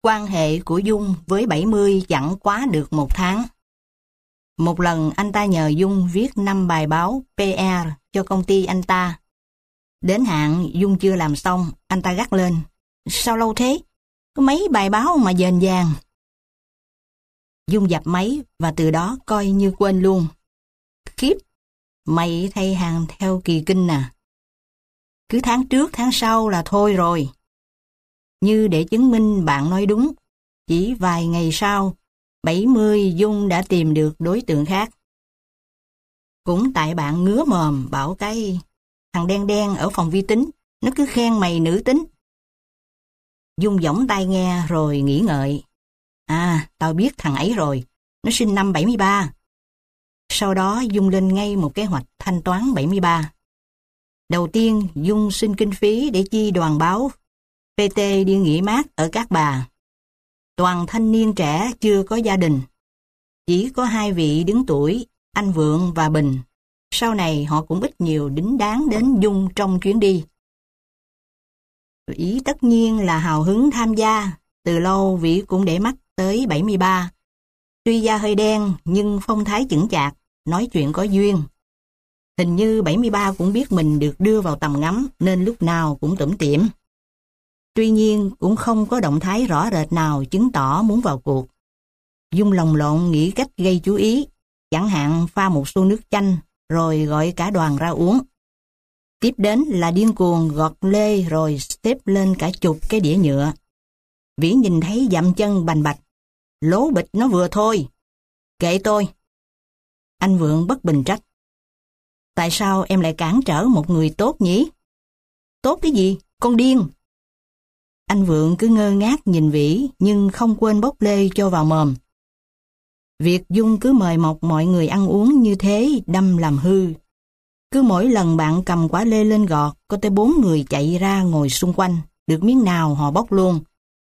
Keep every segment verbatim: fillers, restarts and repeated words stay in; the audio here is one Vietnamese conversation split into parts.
Quan hệ của Dung với bảy mươi chẳng quá được một tháng. Một lần anh ta nhờ Dung viết năm bài báo pê e rờ cho công ty anh ta. Đến hạn Dung chưa làm xong, anh ta gắt lên. Sao lâu thế? Có mấy bài báo mà dền dàng. Dung dập máy và từ đó coi như quên luôn. Khiếp, mày thay hàng theo kỳ kinh à. Cứ tháng trước tháng sau là thôi rồi. Như để chứng minh bạn nói đúng, chỉ vài ngày sau, bảy mươi Dung đã tìm được đối tượng khác. Cũng tại bạn ngứa mồm bảo cái thằng đen đen ở phòng vi tính, nó cứ khen mày nữ tính. Dung giỏng tai nghe rồi nghĩ ngợi. À, tao biết thằng ấy rồi, nó sinh năm bảy mươi ba. Sau đó Dung lên ngay một kế hoạch thanh toán bảy mươi ba. Đầu tiên, Dung xin kinh phí để chi đoàn báo pê tê đi nghỉ mát ở Cát Bà. Toàn thanh niên trẻ chưa có gia đình. Chỉ có hai vị đứng tuổi, anh Vượng và Bình. Sau này họ cũng ít nhiều đính đáng đến Dung trong chuyến đi. Vĩ tất nhiên là hào hứng tham gia. Từ lâu Vĩ cũng để mắt tới bảy mươi ba. Tuy da hơi đen nhưng phong thái chững chạc, nói chuyện có duyên. Hình như bảy mươi ba cũng biết mình được đưa vào tầm ngắm nên lúc nào cũng tủm tỉm. Tuy nhiên cũng không có động thái rõ rệt nào chứng tỏ muốn vào cuộc. Dung lồng lộn nghĩ cách gây chú ý, chẳng hạn pha một xô nước chanh rồi gọi cả đoàn ra uống. Tiếp đến là điên cuồng gọt lê rồi xếp lên cả chục cái đĩa nhựa. Vĩ nhìn thấy dậm chân bành bạch. Lố bịch nó vừa thôi. Kệ tôi. Anh Vượng bất bình trách. Tại sao em lại cản trở một người tốt nhỉ? Tốt cái gì? Con điên. Anh Vượng cứ ngơ ngác nhìn Vĩ nhưng không quên bốc lê cho vào mồm. Việc Dung cứ mời mọc mọi người ăn uống như thế đâm làm hư. Cứ mỗi lần bạn cầm quả lê lên gọt, có tới bốn người chạy ra ngồi xung quanh, được miếng nào họ bóc luôn.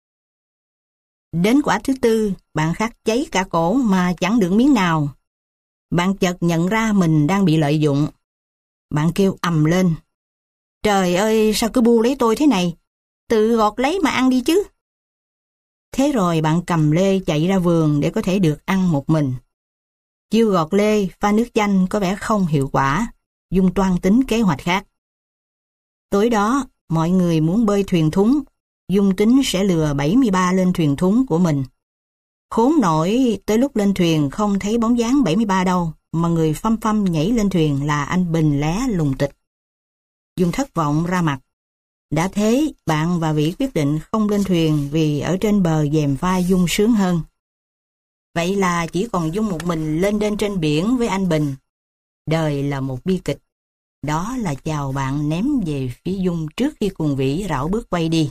Đến quả thứ tư, bạn khát cháy cả cổ mà chẳng được miếng nào. Bạn chợt nhận ra mình đang bị lợi dụng. Bạn kêu ầm lên. Trời ơi, sao cứ bu lấy tôi thế này? Tự gọt lấy mà ăn đi chứ. Thế rồi bạn cầm lê chạy ra vườn để có thể được ăn một mình. Chiêu gọt lê, pha nước chanh có vẻ không hiệu quả. Dung toan tính kế hoạch khác. Tối đó, mọi người muốn bơi thuyền thúng. Dung tính sẽ lừa bảy mươi ba lên thuyền thúng của mình. Khốn nổi, tới lúc lên thuyền không thấy bóng dáng bảy mươi ba đâu, mà người phăm phăm nhảy lên thuyền là anh Bình lé lùng tịch. Dung thất vọng ra mặt. Đã thế, bạn và Vĩ quyết định không lên thuyền vì ở trên bờ dèm vai Dung sướng hơn. Vậy là chỉ còn Dung một mình lên đên trên biển với anh Bình. Đời là một bi kịch. Đó là chào bạn ném về phía Dung trước khi cùng Vĩ rảo bước quay đi.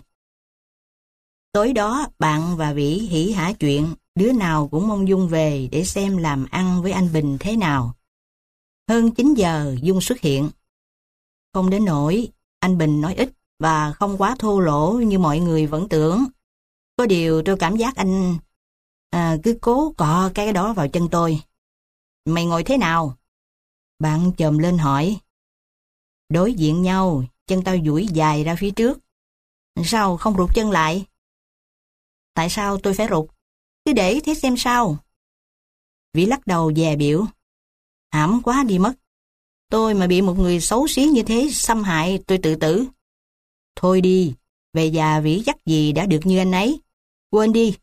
Tối đó, bạn và Vĩ hỉ hả chuyện, đứa nào cũng mong Dung về để xem làm ăn với anh Bình thế nào. Hơn chín giờ, Dung xuất hiện. Không đến nỗi, anh Bình nói ít và không quá thô lỗ như mọi người vẫn tưởng. Có điều tôi cảm giác anh à, cứ cố cọ cái đó vào chân tôi. Mày ngồi thế nào? Bạn chồm lên hỏi. Đối diện nhau, chân tao duỗi dài ra phía trước. Sao không rụt chân lại? Tại sao tôi phải rụt? Cứ để thế xem sao. Vĩ lắc đầu dè biểu. Hãm quá đi mất. Tôi mà bị một người xấu xí như thế xâm hại tôi tự tử. Thôi đi, về già Vĩ chắc gì đã được như anh ấy. Quên đi.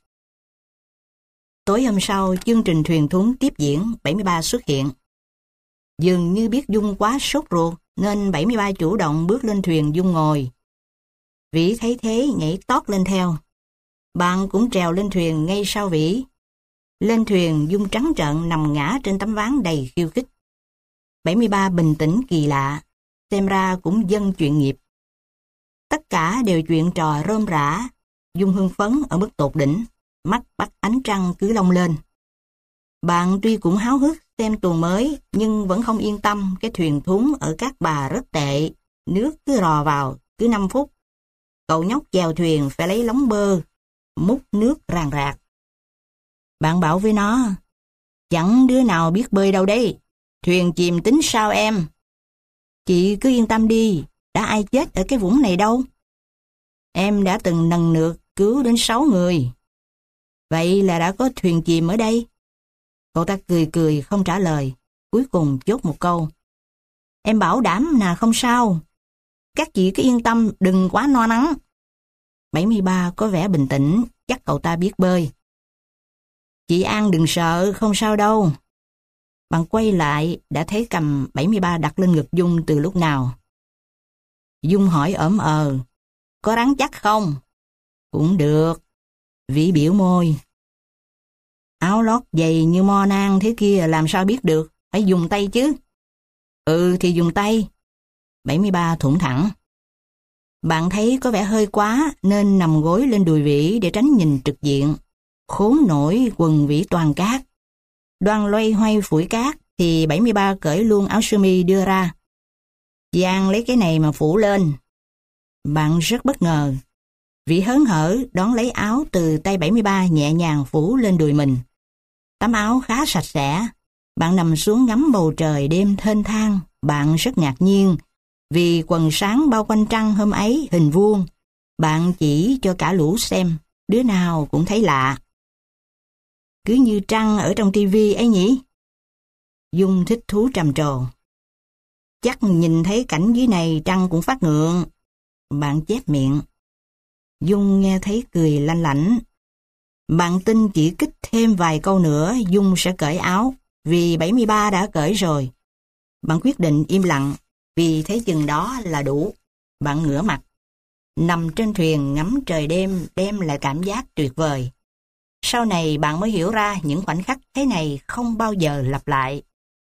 Tối hôm sau, chương trình thuyền thúng tiếp diễn, bảy mươi ba xuất hiện. Dường như biết Dung quá sốt ruột, nên bảy mươi ba chủ động bước lên thuyền Dung ngồi. Vĩ thấy thế nhảy tót lên theo. Bạn cũng trèo lên thuyền ngay sau Vĩ. Lên thuyền Dung trắng trợn nằm ngã trên tấm ván đầy khiêu khích. bảy mươi ba bình tĩnh kỳ lạ, xem ra cũng dân chuyện nghiệp. Tất cả đều chuyện trò rôm rả. Dung hưng phấn ở mức tột đỉnh, mắt bắt ánh trăng cứ long lên. Bạn tuy cũng háo hức xem tuồng mới, nhưng vẫn không yên tâm cái thuyền thúng ở Cát Bà rất tệ, nước cứ rò vào, cứ năm phút. Cậu nhóc chèo thuyền phải lấy lóng bơ, múc nước ràng rạc. Bạn bảo với nó, chẳng đứa nào biết bơi đâu đấy, thuyền chìm tính sao em? Chị cứ yên tâm đi, đã ai chết ở cái vũng này đâu. Em đã từng nần nượt cứu đến sáu người, Vậy là đã có thuyền chìm ở đây? Cậu ta cười cười không trả lời, cuối cùng chốt một câu. Em bảo đảm là không sao. Các chị cứ yên tâm, đừng quá lo lắng. bảy mươi ba có vẻ bình tĩnh, chắc cậu ta biết bơi. Chị An đừng sợ, không sao đâu. Bạn quay lại, đã thấy cầm bảy mươi ba đặt lên ngực Dung từ lúc nào. Dung hỏi ỡm ờ, có rắn chắc không? Cũng được. Vĩ biểu môi. Áo lót dày như mo nang thế kia làm sao biết được, phải dùng tay chứ. Ừ thì dùng tay. bảy mươi ba thủng thẳng. Bạn thấy có vẻ hơi quá nên nằm gối lên đùi Vĩ để tránh nhìn trực diện. Khốn nổi quần Vĩ toàn cát. Đoan loay hoay phủi cát thì bảy mươi ba cởi luôn áo sơ mi đưa ra. Giang lấy cái này mà phủ lên. Bạn rất bất ngờ. Vĩ hớn hở đón lấy áo từ tay bảy mươi ba nhẹ nhàng phủ lên đùi mình. Tấm áo khá sạch sẽ. Bạn nằm xuống ngắm bầu trời đêm thênh thang. Bạn rất ngạc nhiên vì quần sáng bao quanh trăng hôm ấy hình vuông. Bạn chỉ cho cả lũ xem, đứa nào cũng thấy lạ. Cứ như trăng ở trong tivi ấy nhỉ? Dung thích thú trầm trồ. Chắc nhìn thấy cảnh dưới này trăng cũng phát ngượng. Bạn chép miệng. Dung nghe thấy cười lanh lảnh. Bạn tin chỉ kích thêm vài câu nữa Dung sẽ cởi áo, vì bảy mươi ba đã cởi rồi. Bạn quyết định im lặng, vì thấy chừng đó là đủ. Bạn ngửa mặt. Nằm trên thuyền ngắm trời đêm đem lại cảm giác tuyệt vời. Sau này bạn mới hiểu ra những khoảnh khắc thế này không bao giờ lặp lại.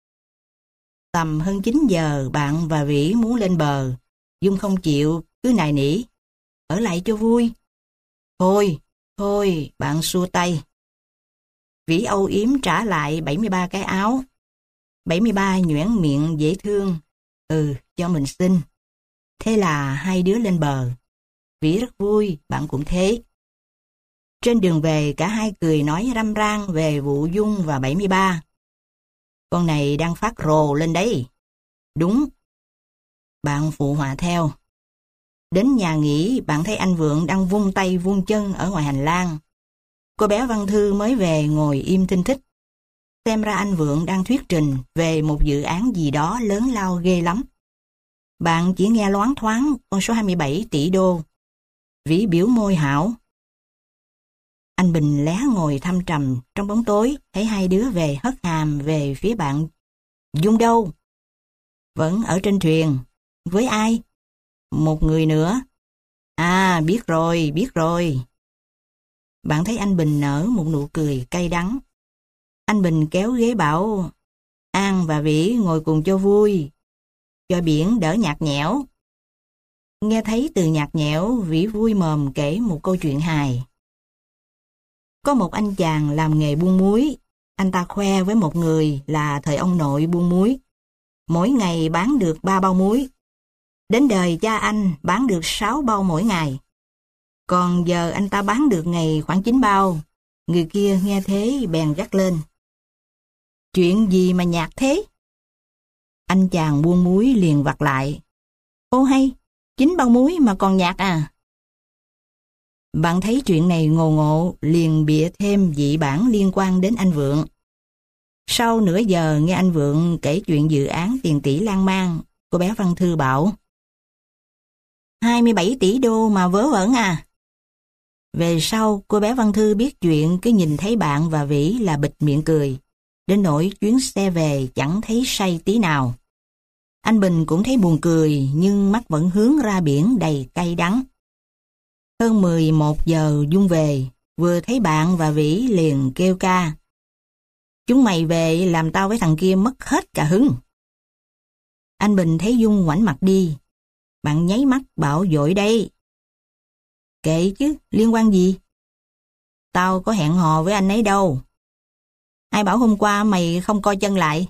Tầm hơn chín giờ bạn và Vĩ muốn lên bờ. Dung không chịu, cứ nài nỉ. Ở lại cho vui. Thôi, thôi, bạn xua tay. Vĩ âu yếm trả lại bảy mươi ba cái áo. bảy mươi ba nhoẻn miệng dễ thương. Ừ, cho mình xin. Thế là hai đứa lên bờ. Vĩ rất vui, bạn cũng thế. Trên đường về cả hai cười nói răm ran về vụ Dung và bảy mươi ba. Con này đang phát rồ lên đấy. Đúng. Bạn phụ họa theo. Đến nhà nghỉ bạn thấy anh Vượng đang vung tay vung chân ở ngoài hành lang. Cô bé Văn Thư mới về ngồi im thinh thích. Xem ra anh Vượng đang thuyết trình về một dự án gì đó lớn lao ghê lắm. Bạn chỉ nghe loáng thoáng con số hai mươi bảy tỷ đô. Vĩ biểu môi hảo. Anh Bình lé ngồi thâm trầm trong bóng tối, thấy hai đứa về hất hàm về phía bạn. Dung đâu? Vẫn ở trên thuyền. Với ai? Một người nữa. À, biết rồi, biết rồi. Bạn thấy anh Bình nở một nụ cười cay đắng. Anh Bình kéo ghế bảo, An và Vĩ ngồi cùng cho vui, cho biển đỡ nhạt nhẽo. Nghe thấy từ nhạt nhẽo, Vĩ vui mồm kể một câu chuyện hài. Có một anh chàng làm nghề buôn muối, anh ta khoe với một người là thời ông nội buôn muối. Mỗi ngày bán được ba bao muối. Đến đời cha anh bán được sáu bao mỗi ngày. Còn giờ anh ta bán được ngày khoảng chín bao. Người kia nghe thế bèn gắt lên. Chuyện gì mà nhạt thế? Anh chàng buôn muối liền vặt lại. Ô hay, chín bao muối mà còn nhạt à? Bạn thấy chuyện này ngộ ngộ liền bịa thêm dị bản liên quan đến anh Vượng. Sau nửa giờ nghe anh Vượng kể chuyện dự án tiền tỷ lan man, cô bé Văn Thư bảo hai mươi bảy tỷ đô mà vớ vẩn à? Về sau cô bé Văn Thư biết chuyện cứ nhìn thấy bạn và Vĩ là bịt miệng cười. Đến nỗi chuyến xe về chẳng thấy say tí nào. Anh Bình cũng thấy buồn cười nhưng mắt vẫn hướng ra biển đầy cay đắng. Hơn mười một giờ Dung về, vừa thấy bạn và Vĩ liền kêu ca. Chúng mày về làm tao với thằng kia mất hết cả hứng. Anh Bình thấy Dung ngoảnh mặt đi. Bạn nháy mắt bảo dội đây. Kệ chứ, liên quan gì? Tao có hẹn hò với anh ấy đâu. Ai bảo hôm qua mày không co chân lại?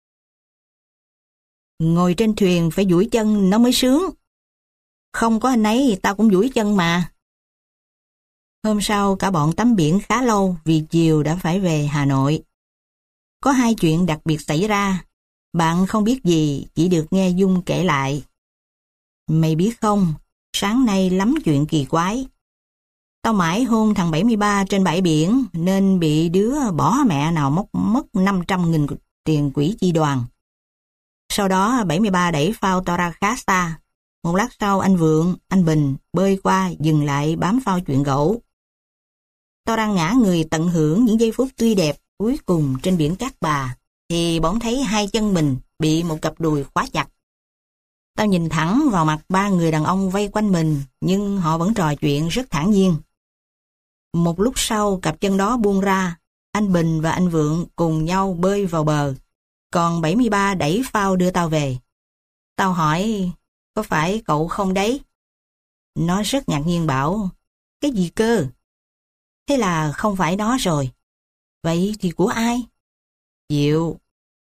Ngồi trên thuyền phải duỗi chân nó mới sướng. Không có anh ấy tao cũng duỗi chân mà. Hôm sau cả bọn tắm biển khá lâu vì chiều đã phải về Hà Nội. Có hai chuyện đặc biệt xảy ra. Bạn không biết gì, chỉ được nghe Dung kể lại. Mày biết không, sáng nay lắm chuyện kỳ quái. Tao mãi hôn thằng bảy mươi ba trên bãi biển nên bị đứa bỏ mẹ nào móc mất năm trăm nghìn tiền quỹ chi đoàn. Sau đó bảy mươi ba đẩy phao tao ra khá xa. Một lát sau anh Vượng, anh Bình bơi qua dừng lại bám phao chuyện gẫu. Tao đang ngã người tận hưởng những giây phút tươi đẹp cuối cùng trên biển Cát Bà thì bỗng thấy hai chân mình bị một cặp đùi khóa chặt. Tao nhìn thẳng vào mặt ba người đàn ông vây quanh mình nhưng họ vẫn trò chuyện rất thản nhiên. Một lúc sau cặp chân đó buông ra, anh Bình và anh Vượng cùng nhau bơi vào bờ, còn bảy mươi ba đẩy phao đưa tao về. Tao hỏi, có phải cậu không đấy? Nó rất ngạc nhiên bảo, cái gì cơ? Thế là không phải nó rồi. Vậy thì của ai? Diệu.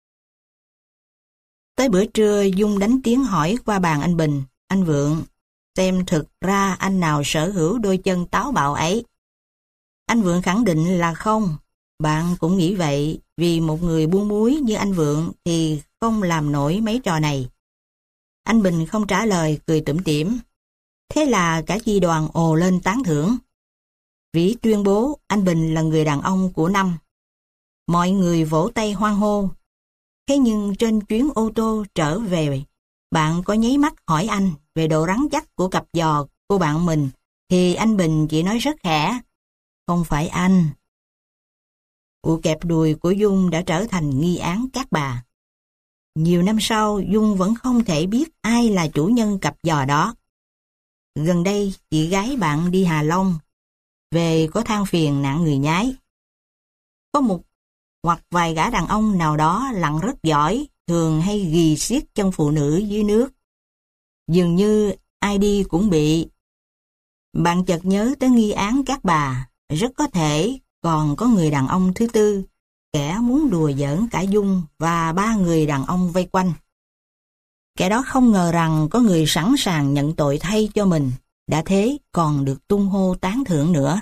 Tới bữa trưa Dung đánh tiếng hỏi qua bàn anh Bình, anh Vượng, xem thực ra anh nào sở hữu đôi chân táo bạo ấy. Anh Vượng khẳng định là không. Bạn cũng nghĩ vậy, vì một người buôn muối như anh Vượng thì không làm nổi mấy trò này. Anh Bình không trả lời, cười tủm tỉm. Thế là cả chi đoàn ồ lên tán thưởng. Vĩ tuyên bố anh Bình là người đàn ông của năm. Mọi người vỗ tay hoan hô. Thế nhưng trên chuyến ô tô trở về, bạn có nháy mắt hỏi anh về độ rắn chắc của cặp giò của bạn mình, thì anh Bình chỉ nói rất khẽ, không phải anh. Ụ kẹp đùi của Dung đã trở thành nghi án Cát Bà. Nhiều năm sau, Dung vẫn không thể biết ai là chủ nhân cặp giò đó. Gần đây, chị gái bạn đi Hà Long, về có than phiền nạn người nhái. Có một hoặc vài gã đàn ông nào đó lặn rất giỏi, thường hay ghì siết chân phụ nữ dưới nước. Dường như ai đi cũng bị. Bạn chợt nhớ tới nghi án Cát Bà, rất có thể còn có người đàn ông thứ tư, kẻ muốn đùa giỡn cả Dung và ba người đàn ông vây quanh. Kẻ đó không ngờ rằng có người sẵn sàng nhận tội thay cho mình, đã thế còn được tung hô tán thưởng nữa.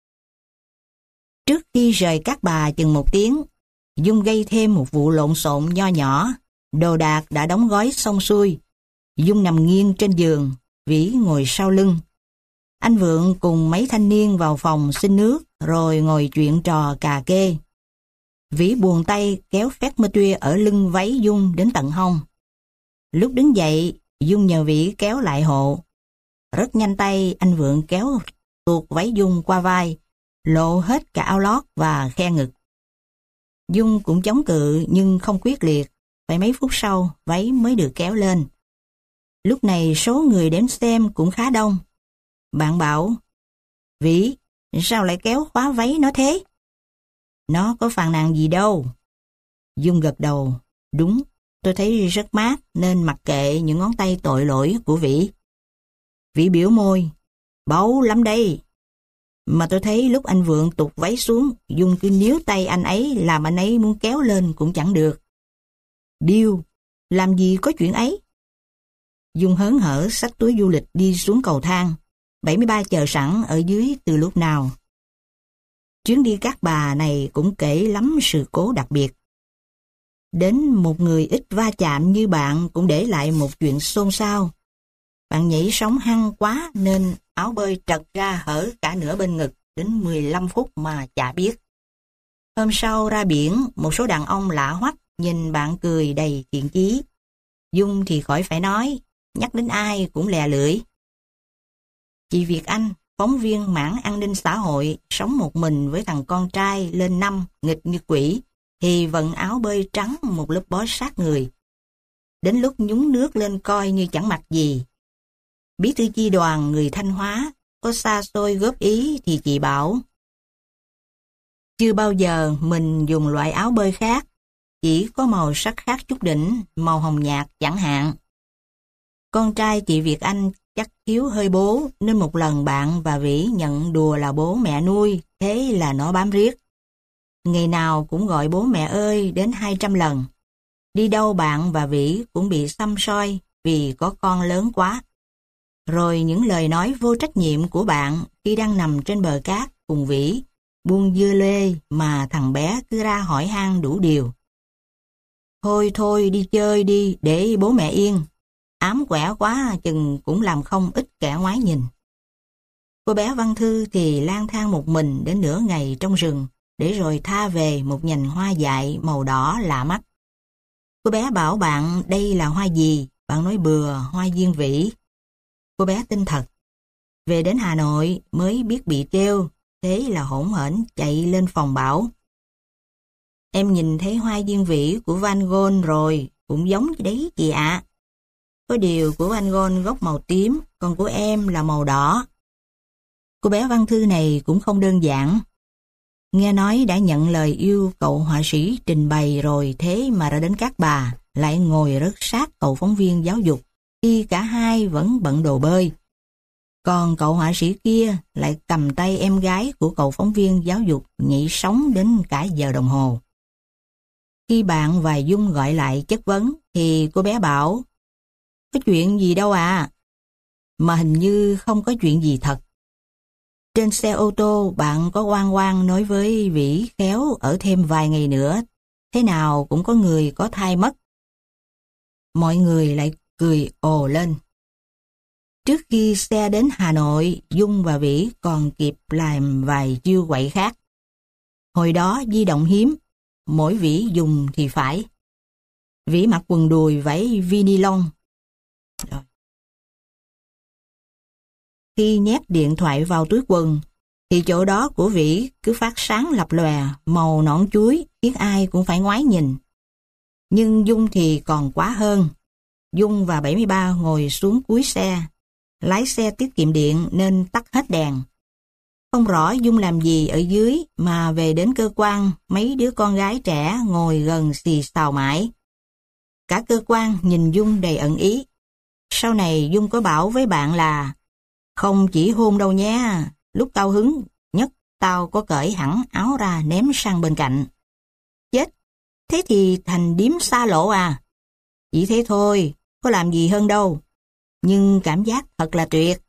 Trước khi rời Cát Bà chừng một tiếng, Dung gây thêm một vụ lộn xộn nho nhỏ. Đồ đạc đã đóng gói xong xuôi. Dung nằm nghiêng trên giường, Vĩ ngồi sau lưng. Anh Vượng cùng mấy thanh niên vào phòng xin nước rồi ngồi chuyện trò cà kê. Vĩ buồn tay kéo phét mơ tuya ở lưng váy Dung đến tận hông. Lúc đứng dậy, Dung nhờ Vĩ kéo lại hộ. Rất nhanh tay anh Vượng kéo tuột váy Dung qua vai, lộ hết cả áo lót và khe ngực. Dung cũng chống cự nhưng không quyết liệt, phải mấy phút sau váy mới được kéo lên. Lúc này số người đến xem cũng khá đông. Bạn bảo, Vĩ, sao lại kéo khóa váy nó thế? Nó có phàn nàn gì đâu. Dung gật đầu, đúng, tôi thấy rất mát nên mặc kệ những ngón tay tội lỗi của Vĩ. Vĩ biểu môi, báu lắm đây. Mà tôi thấy lúc anh Vượng tụt váy xuống, Dung cứ níu tay anh ấy làm anh ấy muốn kéo lên cũng chẳng được. Điêu, làm gì có chuyện ấy? Dung hớn hở xách túi du lịch đi xuống cầu thang. bảy mươi ba chờ sẵn ở dưới từ lúc nào. Chuyến đi Cát Bà này cũng kể lắm sự cố đặc biệt. Đến một người ít va chạm như bạn cũng để lại một chuyện xôn xao. Bạn nhảy sóng hăng quá nên áo bơi trật ra hở cả nửa bên ngực đến mười lăm phút mà chả biết. Hôm sau ra biển, một số đàn ông lạ hoắc nhìn bạn cười đầy thiện chí. Dung thì khỏi phải nói, nhắc đến ai cũng lè lưỡi. Chị Việt Anh, phóng viên mảng an ninh xã hội, sống một mình với thằng con trai lên năm nghịch như quỷ, thì vận áo bơi trắng một lớp bó sát người. Đến lúc nhúng nước lên coi như chẳng mặc gì. Bí thư chi đoàn người Thanh Hóa có xa xôi góp ý thì chị bảo, chưa bao giờ mình dùng loại áo bơi khác, chỉ có màu sắc khác chút đỉnh, màu hồng nhạt chẳng hạn. Con trai chị Việt Anh chắc thiếu hơi bố, nên một lần bạn và Vĩ nhận đùa là bố mẹ nuôi, thế là nó bám riết. Ngày nào cũng gọi bố mẹ ơi đến hai trăm lần. Đi đâu bạn và Vĩ cũng bị xăm soi vì có con lớn quá. Rồi những lời nói vô trách nhiệm của bạn khi đang nằm trên bờ cát cùng Vĩ, buông dưa lê mà thằng bé cứ ra hỏi han đủ điều. Thôi thôi đi chơi đi để bố mẹ yên. Ám quẻ quá chừng cũng làm không ít kẻ ngoái nhìn. Cô bé Văn Thư thì lang thang một mình đến nửa ngày trong rừng, để rồi tha về một nhành hoa dại màu đỏ lạ mắt. Cô bé bảo bạn đây là hoa gì, bạn nói bừa hoa diên vĩ. Cô bé tin thật. Về đến Hà Nội mới biết bị trêu, thế là hỗn hển chạy lên phòng bảo: em nhìn thấy hoa diên vĩ của Van Gogh rồi, cũng giống như đấy chị ạ. Có điều của Van Gogh gốc màu tím, còn của em là màu đỏ. Cô bé Văn Thư này cũng không đơn giản. Nghe nói đã nhận lời yêu cậu họa sĩ trình bày rồi, thế mà ra đến Cát Bà lại ngồi rất sát cậu phóng viên giáo dục khi cả hai vẫn bận đồ bơi. Còn cậu họa sĩ kia lại cầm tay em gái của cậu phóng viên giáo dục nhảy sóng đến cả giờ đồng hồ. Khi bạn và Dung gọi lại chất vấn thì cô bé bảo: có chuyện gì đâu à. Mà hình như không có chuyện gì thật. Trên xe ô tô bạn có oan oan nói với Vĩ khéo ở thêm vài ngày nữa, thế nào cũng có người có thai mất. Mọi người lại cười ồ lên. Trước khi xe đến Hà Nội, Dung và Vĩ còn kịp làm vài chiêu quậy khác. Hồi đó di động hiếm, mỗi Vĩ dùng thì phải. Vĩ mặc quần đùi vải vi ni lông. Rồi. Khi nhét điện thoại vào túi quần, thì chỗ đó của Vĩ cứ phát sáng lập lòe, màu nõn chuối, khiến ai cũng phải ngoái nhìn. Nhưng Dung thì còn quá hơn. Dung và bảy mươi ba ngồi xuống cuối xe. Lái xe tiết kiệm điện nên tắt hết đèn. Không rõ Dung làm gì ở dưới mà về đến cơ quan, mấy đứa con gái trẻ ngồi gần xì xào mãi. Cả cơ quan nhìn Dung đầy ẩn ý. Sau này Dung có bảo với bạn là: không chỉ hôn đâu nha, lúc cao hứng nhất tao có cởi hẳn áo ra ném sang bên cạnh. Chết, thế thì thành điếm xa lộ à? Chỉ thế thôi, có làm gì hơn đâu. Nhưng cảm giác thật là tuyệt.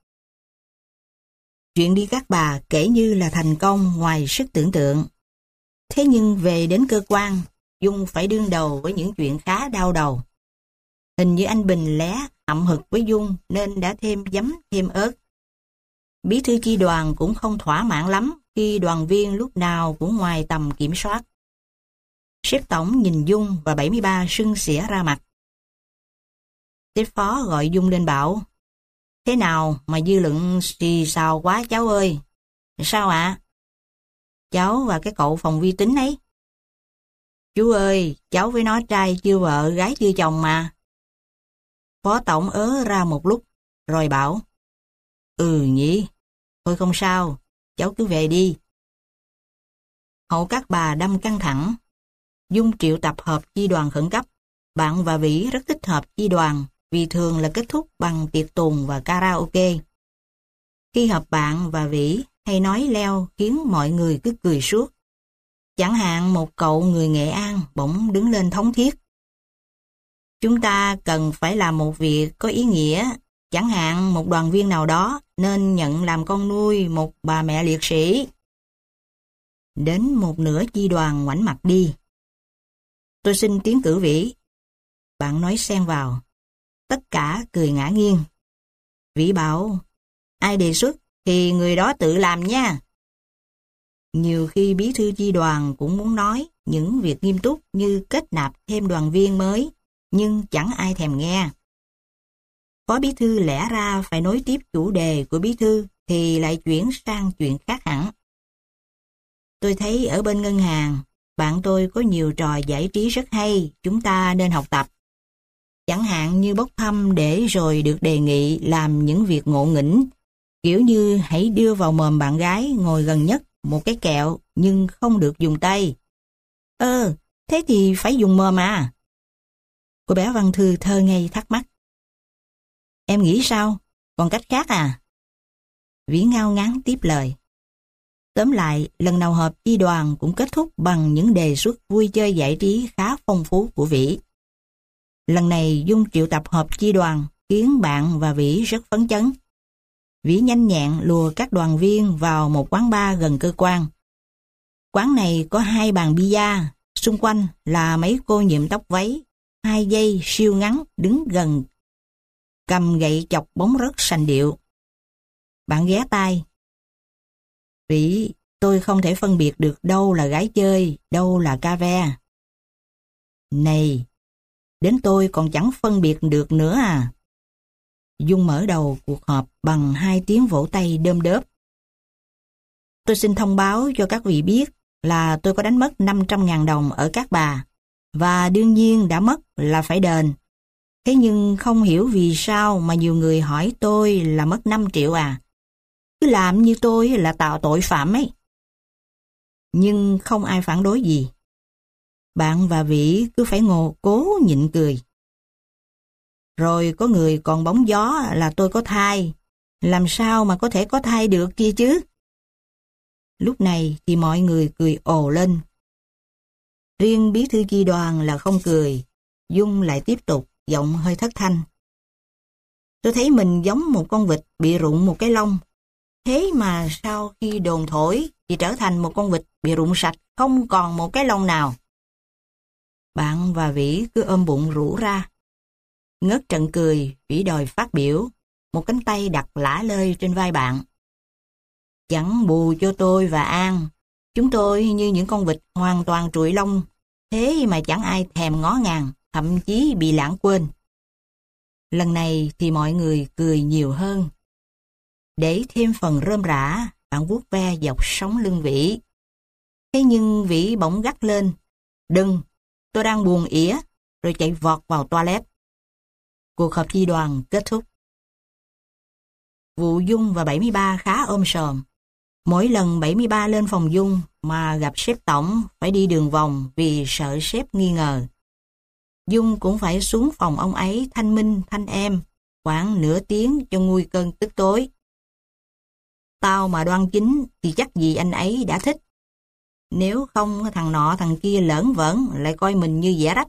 Chuyện đi Cát Bà kể như là thành công ngoài sức tưởng tượng. Thế nhưng về đến cơ quan, Dung phải đương đầu với những chuyện khá đau đầu. Hình như anh Bình lé hậm hực với Dung nên đã thêm giấm thêm ớt. Bí thư chi đoàn cũng không thỏa mãn lắm khi đoàn viên lúc nào cũng ngoài tầm kiểm soát. Sếp tổng nhìn Dung và bảy mươi ba sưng xỉa ra mặt. Sếp phó gọi Dung lên bảo: thế nào mà dư luận xì xào quá cháu ơi? Sao ạ? À? Cháu và cái cậu phòng vi tính ấy. Chú ơi, cháu với nó trai chưa vợ, gái chưa chồng mà. Phó tổng ớ ra một lúc, rồi bảo: ừ nhỉ, thôi không sao, cháu cứ về đi. Hậu Cát Bà đâm căng thẳng. Dung triệu tập họp chi đoàn khẩn cấp. Bạn và Vĩ rất thích họp chi đoàn vì thường là kết thúc bằng tiệc tùng và karaoke. Khi họp bạn và Vĩ hay nói leo khiến mọi người cứ cười suốt. Chẳng hạn một cậu người Nghệ An bỗng đứng lên thống thiết: chúng ta cần phải làm một việc có ý nghĩa, chẳng hạn một đoàn viên nào đó nên nhận làm con nuôi một bà mẹ liệt sĩ. Đến một nửa chi đoàn ngoảnh mặt đi. Tôi xin tiến cử Vĩ. Bạn nói xen vào. Tất cả cười ngã nghiêng. Vĩ bảo: ai đề xuất thì người đó tự làm nha. Nhiều khi bí thư chi đoàn cũng muốn nói những việc nghiêm túc như kết nạp thêm đoàn viên mới, nhưng chẳng ai thèm nghe. Phó bí thư lẽ ra phải nối tiếp chủ đề của bí thư thì lại chuyển sang chuyện khác hẳn. Tôi thấy ở bên ngân hàng, bạn tôi có nhiều trò giải trí rất hay, chúng ta nên học tập. Chẳng hạn như bốc thăm để rồi được đề nghị làm những việc ngộ nghĩnh, kiểu như hãy đưa vào mồm bạn gái ngồi gần nhất một cái kẹo nhưng không được dùng tay. Ơ, thế thì phải dùng mồm à? Cô bé Văn Thư thơ ngây thắc mắc. Em nghĩ sao? Còn cách khác à? Vĩ ngao ngán tiếp lời. Tóm lại, lần nào họp chi đoàn cũng kết thúc bằng những đề xuất vui chơi giải trí khá phong phú của Vĩ. Lần này Dung triệu tập họp chi đoàn khiến bạn và Vĩ rất phấn chấn. Vĩ nhanh nhẹn lùa các đoàn viên vào một quán bar gần cơ quan. Quán này có hai bàn bia, xung quanh là mấy cô nhuộm tóc váy, hai dây siêu ngắn đứng gần, cầm gậy chọc bóng rớt sành điệu. Bạn ghé tai, Vĩ, tôi không thể phân biệt được đâu là gái chơi, đâu là ca ve. Này, đến tôi còn chẳng phân biệt được nữa à. Dung mở đầu cuộc họp bằng hai tiếng vỗ tay đơm đớp. Tôi xin thông báo cho các vị biết là tôi có đánh mất năm trăm ngàn đồng ở Cát Bà, và đương nhiên đã mất là phải đền. Thế nhưng không hiểu vì sao mà nhiều người hỏi tôi là mất năm triệu à. Cứ làm như tôi là tạo tội phạm ấy. Nhưng không ai phản đối gì. Bạn và Vĩ cứ phải ngồi cố nhịn cười. Rồi có người còn bóng gió là tôi có thai. Làm sao mà có thể có thai được kia chứ? Lúc này thì mọi người cười ồ lên. Riêng bí thư chi đoàn là không cười. Dung lại tiếp tục, giọng hơi thất thanh. Tôi thấy mình giống một con vịt bị rụng một cái lông. Thế mà sau khi đồn thổi thì trở thành một con vịt bị rụng sạch, không còn một cái lông nào. Bạn và Vĩ cứ ôm bụng rũ ra. Ngớt trận cười, Vĩ đòi phát biểu, một cánh tay đặt lả lơi trên vai bạn. Chẳng bù cho tôi và An, chúng tôi như những con vịt hoàn toàn trụi lông, thế mà chẳng ai thèm ngó ngàng, thậm chí bị lãng quên. Lần này thì mọi người cười nhiều hơn. Để thêm phần rơm rả, bạn vuốt ve dọc sống lưng Vĩ. Thế nhưng Vĩ bỗng gắt lên. Đừng, tôi đang buồn ỉa, rồi chạy vọt vào toilet. Cuộc họp chi đoàn kết thúc. Vụ Dung và bảy mươi ba khá ôm sòm. Mỗi lần bảy mươi ba lên phòng Dung mà gặp sếp tổng phải đi đường vòng vì sợ sếp nghi ngờ. Dung cũng phải xuống phòng ông ấy thanh minh thanh em khoảng nửa tiếng cho nguôi cơn tức tối. Tao mà đoan chính thì chắc gì anh ấy đã thích. Nếu không thằng nọ thằng kia lởn vởn lại coi mình như dẻ rách.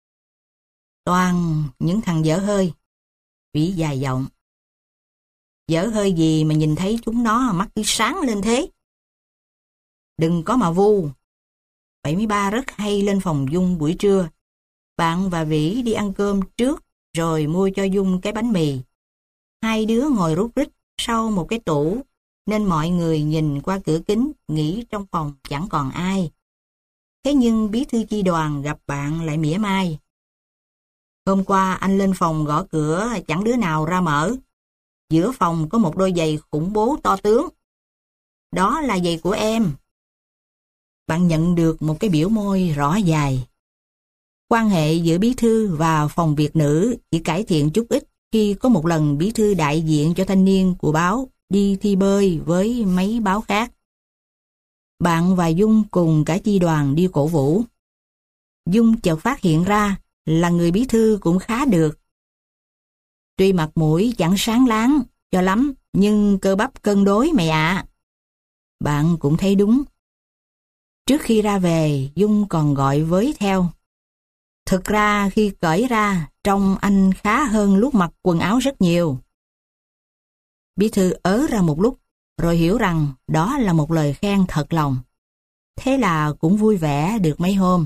Toàn những thằng dở hơi. Vĩ dài giọng. Dở hơi gì mà nhìn thấy chúng nó mắt cứ sáng lên thế? Đừng có mà vu. bảy mươi ba rất hay lên phòng Dung buổi trưa. Bạn và Vĩ đi ăn cơm trước rồi mua cho Dung cái bánh mì. Hai đứa ngồi rút rít sau một cái tủ nên mọi người nhìn qua cửa kính nghĩ trong phòng chẳng còn ai. Thế nhưng bí thư chi đoàn gặp bạn lại mỉa mai. Hôm qua anh lên phòng gõ cửa chẳng đứa nào ra mở. Giữa phòng có một đôi giày khủng bố to tướng. Đó là giày của em. Bạn nhận được một cái biểu môi rõ dài. Quan hệ giữa bí thư và phòng việc nữ chỉ cải thiện chút ít khi có một lần bí thư đại diện cho thanh niên của báo đi thi bơi với mấy báo khác. Bạn và Dung cùng cả chi đoàn đi cổ vũ. Dung chợt phát hiện ra là người bí thư cũng khá được. Tuy mặt mũi chẳng sáng láng cho lắm, nhưng cơ bắp cân đối mày ạ. Bạn cũng thấy đúng. Trước khi ra về, Dung còn gọi với theo. Thực ra khi cởi ra, trông anh khá hơn lúc mặc quần áo rất nhiều. Bí thư ớ ra một lúc, rồi hiểu rằng đó là một lời khen thật lòng. Thế là cũng vui vẻ được mấy hôm.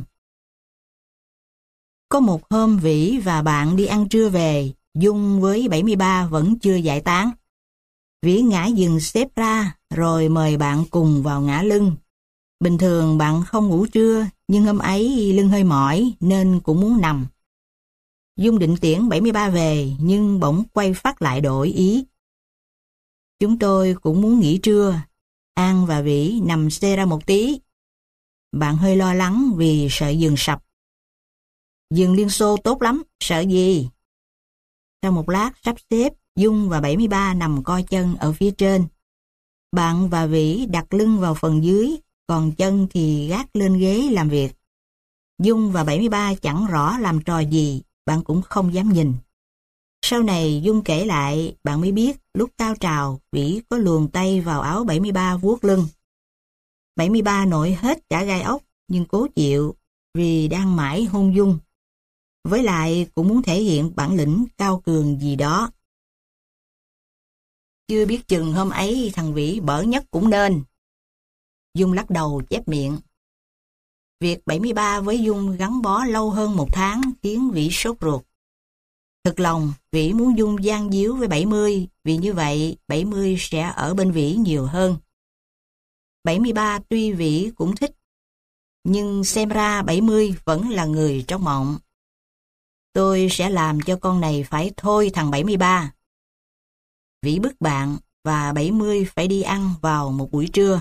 Có một hôm Vĩ và bạn đi ăn trưa về, Dung với bảy mươi ba vẫn chưa giải tán. Vĩ ngã giường xếp ra, rồi mời bạn cùng vào ngã lưng. Bình thường bạn không ngủ trưa, nhưng hôm ấy lưng hơi mỏi nên cũng muốn nằm. Dung định tiễn bảy mươi ba về, nhưng bỗng quay phát lại đổi ý. Chúng tôi cũng muốn nghỉ trưa. An và Vĩ nằm xê ra một tí. Bạn hơi lo lắng vì sợ giường sập. Giường Liên Xô tốt lắm, sợ gì? Sau một lát sắp xếp, Dung và bảy mươi ba nằm co chân ở phía trên. Bạn và Vĩ đặt lưng vào phần dưới, còn chân thì gác lên ghế làm việc. Dung và bảy mươi ba chẳng rõ làm trò gì, bạn cũng không dám nhìn. Sau này Dung kể lại, bạn mới biết lúc cao trào, Vĩ có luồn tay vào áo bảy mươi ba vuốt lưng. bảy mươi ba nổi hết cả gai ốc, nhưng cố chịu vì đang mãi hôn Dung. Với lại cũng muốn thể hiện bản lĩnh cao cường gì đó. Chưa biết chừng hôm ấy thằng Vĩ bở nhất cũng nên. Dung lắc đầu chép miệng. Việc bảy mươi ba với Dung gắn bó lâu hơn một tháng khiến Vĩ sốt ruột. Thực lòng, Vĩ muốn Dung gian díu với bảy mươi, vì như vậy bảy mươi sẽ ở bên Vĩ nhiều hơn. bảy mươi ba tuy Vĩ cũng thích, nhưng xem ra bảy mươi vẫn là người trong mộng. Tôi sẽ làm cho con này phải thôi thằng bảy mươi ba. Vĩ bức bạn và bảy mươi phải đi ăn vào một buổi trưa.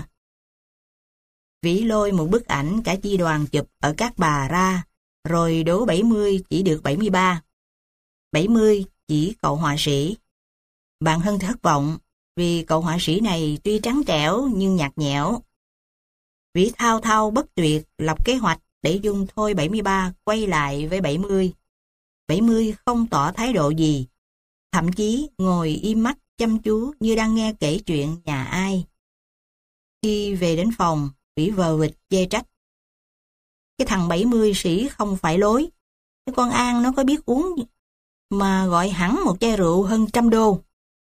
Vĩ lôi một bức ảnh cả chi đoàn chụp ở Cát Bà ra, rồi đố bảy mươi chỉ được bảy mươi ba. bảy mươi chỉ cậu họa sĩ. Bạn Hân thất vọng, vì cậu họa sĩ này tuy trắng trẻo nhưng nhạt nhẽo. Vĩ thao thao bất tuyệt lập kế hoạch để Dung thôi bảy mươi ba quay lại với bảy mươi. bảy mươi không tỏ thái độ gì, thậm chí ngồi im mắt chăm chú như đang nghe kể chuyện nhà ai. Khi về đến phòng, Vĩ vờ vịt chê trách. Cái thằng bảy mươi sĩ không phải lối. Cái con An nó có biết uống mà gọi hẳn một chai rượu hơn trăm đô.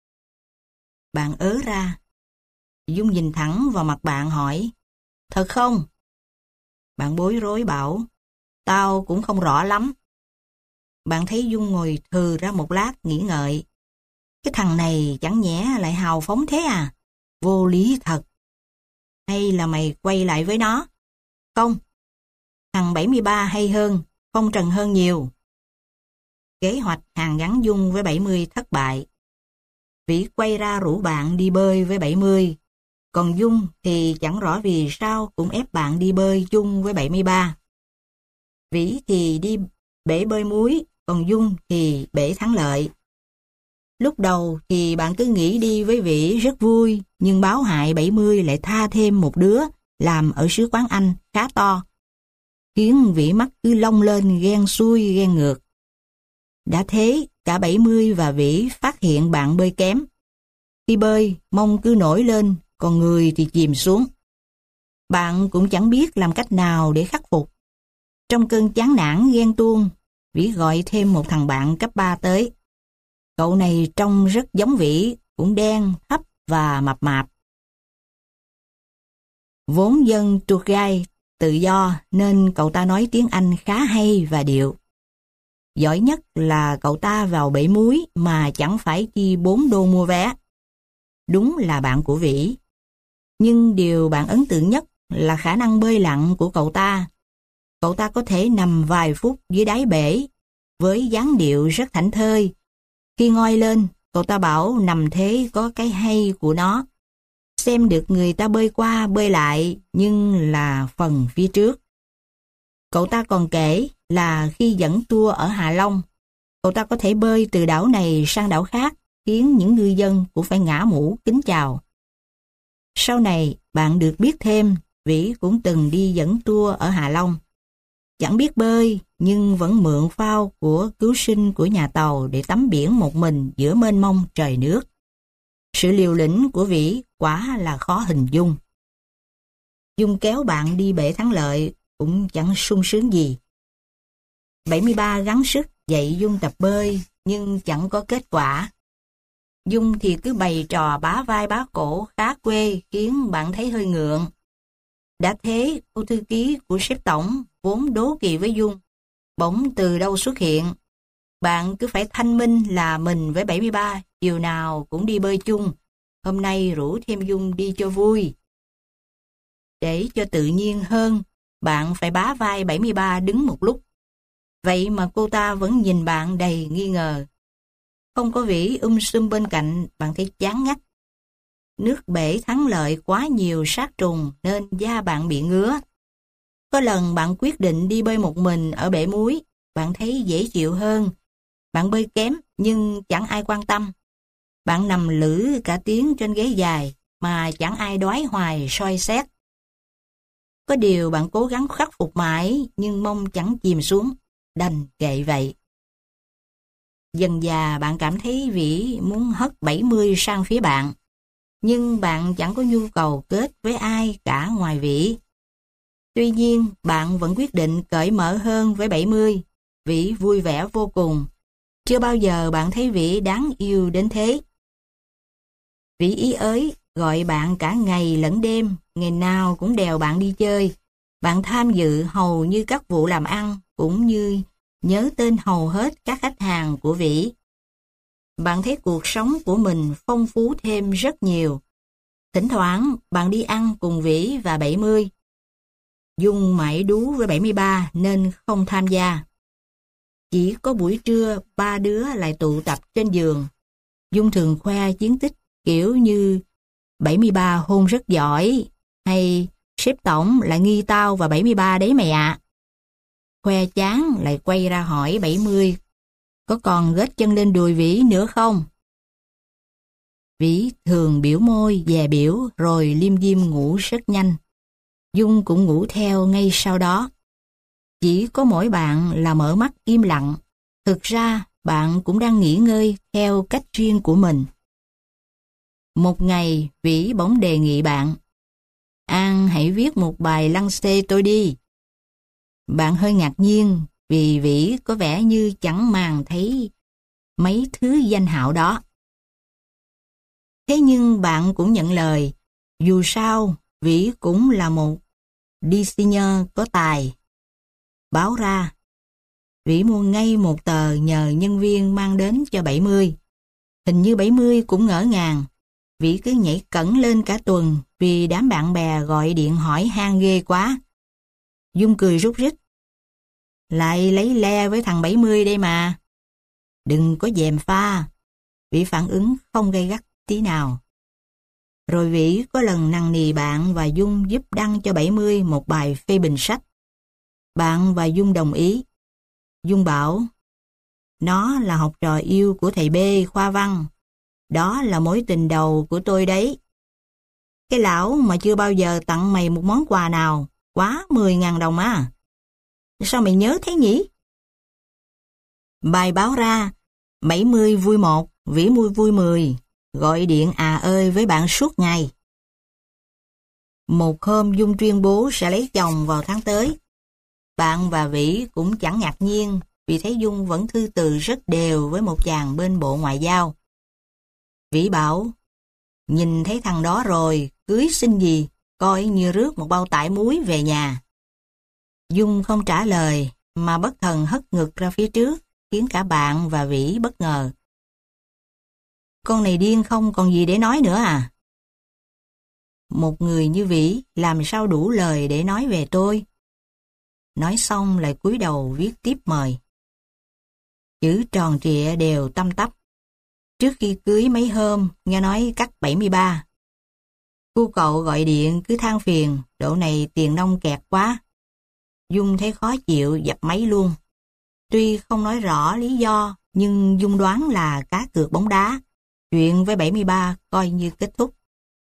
Bạn ớ ra. Dung nhìn thẳng vào mặt bạn hỏi, thật không? Bạn bối rối bảo, tao cũng không rõ lắm. Bạn thấy Dung ngồi thừ ra một lát nghĩ ngợi. Cái thằng này chẳng nhẽ lại hào phóng thế à? Vô lý thật. Hay là mày quay lại với nó? Không. Thằng bảy mươi ba hay hơn, phong trần hơn nhiều. Kế hoạch hàn gắn Dung với bảy mươi thất bại. Vĩ quay ra rủ bạn đi bơi với bảy mươi. Còn Dung thì chẳng rõ vì sao cũng ép bạn đi bơi chung với bảy mươi ba. Vĩ thì đi bể bơi muối, còn Dung thì bể Thắng Lợi. Lúc đầu thì bạn cứ nghĩ đi với Vĩ rất vui, nhưng báo hại bảy mươi lại tha thêm một đứa làm ở sứ quán Anh khá to, khiến Vĩ mắt cứ long lên ghen xuôi ghen ngược. Đã thế, cả bảy mươi và Vĩ phát hiện bạn bơi kém. Khi bơi, mông cứ nổi lên, còn người thì chìm xuống. Bạn cũng chẳng biết làm cách nào để khắc phục. Trong cơn chán nản ghen tuông, Vĩ gọi thêm một thằng bạn cấp ba tới. Cậu này trông rất giống Vĩ, cũng đen, thấp và mập mạp. Vốn dân tour guide tự do nên cậu ta nói tiếng Anh khá hay và điệu. Giỏi nhất là cậu ta vào bể muối mà chẳng phải chi bốn đô mua vé. Đúng là bạn của Vĩ. Nhưng điều bạn ấn tượng nhất là khả năng bơi lặn của cậu ta. Cậu ta có thể nằm vài phút dưới đáy bể với dáng điệu rất thảnh thơi. Khi ngoi lên, cậu ta bảo nằm thế có cái hay của nó. Xem được người ta bơi qua bơi lại nhưng là phần phía trước. Cậu ta còn kể là khi dẫn tour ở Hạ Long, cậu ta có thể bơi từ đảo này sang đảo khác, khiến những ngư dân cũng phải ngả mũ kính chào. Sau này, bạn được biết thêm, Vĩ cũng từng đi dẫn tour ở Hạ Long. Chẳng biết bơi, nhưng vẫn mượn phao của cứu sinh của nhà tàu để tắm biển một mình giữa mênh mông trời nước. Sự liều lĩnh của Vĩ quả là khó hình dung. Dung kéo bạn đi bể Thắng Lợi cũng chẳng sung sướng gì. bảy mươi ba gắng sức dạy Dung tập bơi, nhưng chẳng có kết quả. Dung thì cứ bày trò bá vai bá cổ khá quê, khiến bạn thấy hơi ngượng. Đã thế, cô thư ký của sếp tổng vốn đố kỵ với Dung, bỗng từ đâu xuất hiện. Bạn cứ phải thanh minh là mình với bảy mươi ba, chiều nào cũng đi bơi chung, hôm nay rủ thêm Dung đi cho vui. Để cho tự nhiên hơn, bạn phải bá vai bảy mươi ba đứng một lúc. Vậy mà cô ta vẫn nhìn bạn đầy nghi ngờ. Không có Vĩ um sum bên cạnh, bạn thấy chán ngắt. Nước bể Thắng Lợi quá nhiều sát trùng nên da bạn bị ngứa. Có lần bạn quyết định đi bơi một mình ở bể muối, bạn thấy dễ chịu hơn. Bạn bơi kém nhưng chẳng ai quan tâm. Bạn nằm lử cả tiếng trên ghế dài mà chẳng ai đoái hoài soi xét. Có điều bạn cố gắng khắc phục mãi nhưng mông chẳng chìm xuống, đành kệ vậy. Dần dà bạn cảm thấy Vĩ muốn hất bảy mươi sang phía bạn, nhưng bạn chẳng có nhu cầu kết với ai cả ngoài Vĩ. Tuy nhiên, bạn vẫn quyết định cởi mở hơn với bảy mươi. Vĩ vui vẻ vô cùng. Chưa bao giờ bạn thấy Vĩ đáng yêu đến thế. Vĩ ý ới, gọi bạn cả ngày lẫn đêm, ngày nào cũng đèo bạn đi chơi. Bạn tham dự hầu như các vụ làm ăn, cũng như nhớ tên hầu hết các khách hàng của Vĩ. Bạn thấy cuộc sống của mình phong phú thêm rất nhiều. Thỉnh thoảng bạn đi ăn cùng Vĩ và bảy mươi. Dung mãi đú với bảy mươi ba nên không tham gia. Chỉ có buổi trưa ba đứa lại tụ tập trên giường. Dung thường khoe chiến tích kiểu như bảy mươi ba hôn rất giỏi, hay sếp tổng lại nghi tao và bảy mươi ba đấy mày ạ. Khoe chán lại quay ra hỏi bảy mươi có còn gết chân lên đùi Vĩ nữa không? Vĩ thường biểu môi dè biểu rồi liêm diêm ngủ rất nhanh. Dung cũng ngủ theo ngay sau đó. Chỉ có mỗi bạn là mở mắt im lặng. Thực ra bạn cũng đang nghỉ ngơi theo cách riêng của mình. Một ngày Vĩ bỗng đề nghị bạn: An hãy viết một bài lăng xê tôi đi. Bạn hơi ngạc nhiên vì Vĩ có vẻ như chẳng màng thấy mấy thứ danh hạo đó. Thế nhưng bạn cũng nhận lời, dù sao Vĩ cũng là một designer có tài. Báo ra, Vĩ mua ngay một tờ nhờ nhân viên mang đến cho bảy mươi. Hình như bảy mươi cũng ngỡ ngàng. Vĩ cứ nhảy cẫng lên cả tuần vì đám bạn bè gọi điện hỏi han ghê quá. Dung cười rút rít: Lại lấy le với thằng bảy mươi đây mà. Đừng có dèm pha. Vĩ phản ứng không gay gắt tí nào. Rồi Vĩ có lần năn nỉ bạn và Dung giúp đăng cho bảy mươi một bài phê bình sách. Bạn và Dung đồng ý. Dung bảo: Nó là học trò yêu của thầy B khoa văn. Đó là mối tình đầu của tôi đấy. Cái lão mà chưa bao giờ tặng mày một món quà nào, quá mười ngàn đồng á. Sao mày nhớ thế nhỉ? Bài báo ra, bảy mươi vui một, Vĩ vui vui mười, gọi điện à ơi với bạn suốt ngày. Một hôm Dung tuyên bố sẽ lấy chồng vào tháng tới. Bạn và Vĩ cũng chẳng ngạc nhiên vì thấy Dung vẫn thư từ rất đều với một chàng bên Bộ Ngoại giao. Vĩ bảo: Nhìn thấy thằng đó rồi, cưới xin gì, coi như rước một bao tải muối về nhà. Dung không trả lời mà bất thần hất ngực ra phía trước, khiến cả bạn và Vĩ bất ngờ. Con này điên không còn gì để nói nữa à? Một người như Vĩ làm sao đủ lời để nói về tôi? Nói xong lại cúi đầu viết tiếp mời. Chữ tròn trịa đều tăm tắp. Trước khi cưới mấy hôm, nghe nói cắt bảy mươi ba. Cô cậu gọi điện cứ than phiền, độ này tiền nông kẹt quá. Dung thấy khó chịu dập máy luôn. Tuy không nói rõ lý do, nhưng Dung đoán là cá cược bóng đá. Chuyện với bảy mươi ba coi như kết thúc.